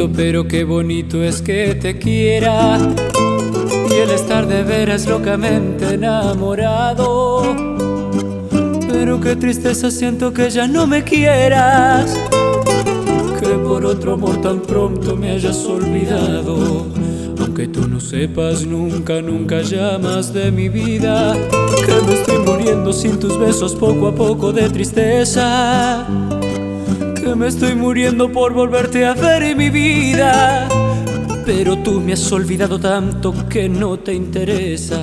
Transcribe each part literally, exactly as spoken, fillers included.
bonito, pero qué bonito es que te quiera, y el estar de veras locamente enamorado. Pero qué tristeza siento que ya no me quieras, que por otro amor tan pronto me hayas olvidado. Aunque tú no sepas nunca, nunca llamas de mi vida, que me estoy muriendo sin tus besos poco a poco de tristeza, que me estoy muriendo por volverte a ver en mi vida. Pero tú me has olvidado tanto que no te interesa.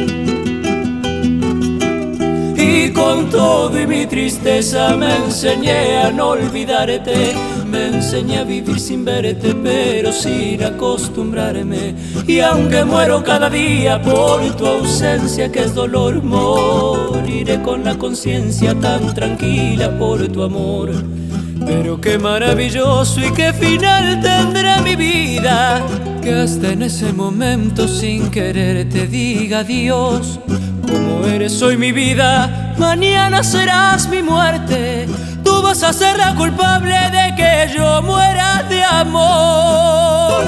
Y con todo y mi tristeza me enseñé a no olvidarte, me enseñé a vivir sin verte, pero sin acostumbrarme. Y aunque muero cada día por tu ausencia, que es dolor, moriré con la conciencia tan tranquila por tu amor. Pero qué maravilloso y qué final tendrá mi vida, que hasta en ese momento sin querer te diga adiós. Como eres hoy mi vida, mañana serás mi muerte. Tú vas a ser la culpable de que yo muera de amor.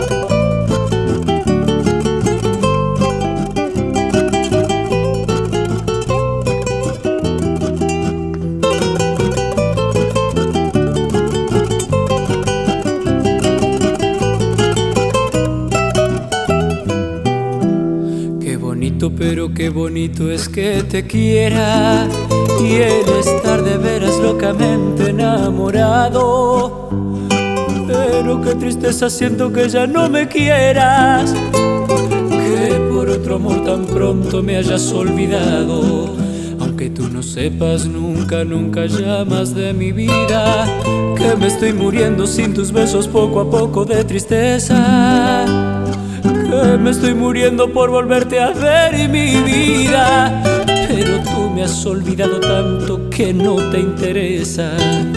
Pero qué bonito es que te quiera, y el estar de veras locamente enamorado. Pero qué tristeza siento que ya no me quieras, que por otro amor tan pronto me hayas olvidado. Aunque tú no sepas nunca, nunca llamas de mi vida, que me estoy muriendo sin tus besos poco a poco de tristeza, que me estoy muriendo por volverte a ver en mi vida. Pero tú me has olvidado tanto que no te interesa.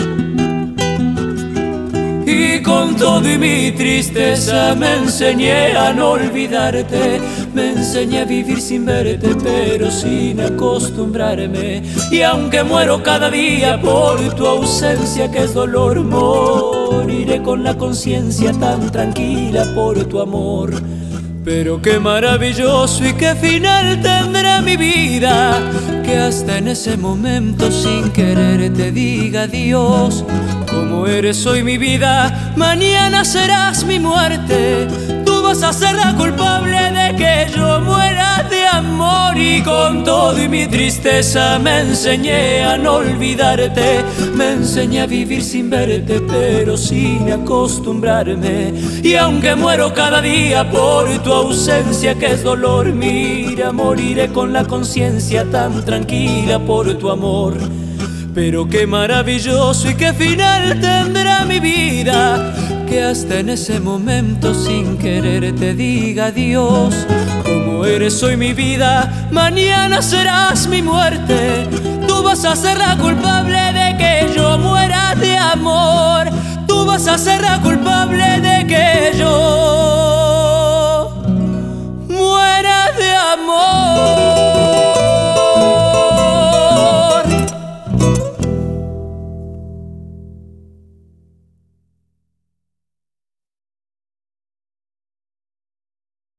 Y con todo y mi tristeza me enseñé a no olvidarte, me enseñé a vivir sin verte, pero sin acostumbrarme. Y aunque muero cada día por tu ausencia, que es dolor, moriré con la conciencia tan tranquila por tu amor. Pero qué maravilloso y qué final tendrá mi vida, que hasta en ese momento sin querer te diga adiós. Como eres hoy mi vida, mañana serás mi muerte. Tú vas a ser la culpable de que yo muera de amor. Y con todo y mi tristeza me enseñé a no olvidarte, me enseñé a vivir sin verte, pero sin acostumbrarme. Y aunque muero cada día por tu ausencia, que es dolor, mira, moriré con la conciencia tan tranquila por tu amor. Pero qué maravilloso y qué final tendrá mi vida, que hasta en ese momento sin querer te diga adiós. Como eres hoy mi vida, mañana serás mi muerte. Tú vas a ser la culpable de que yo muera de amor. Tú vas a ser la culpable de que yo muera de amor.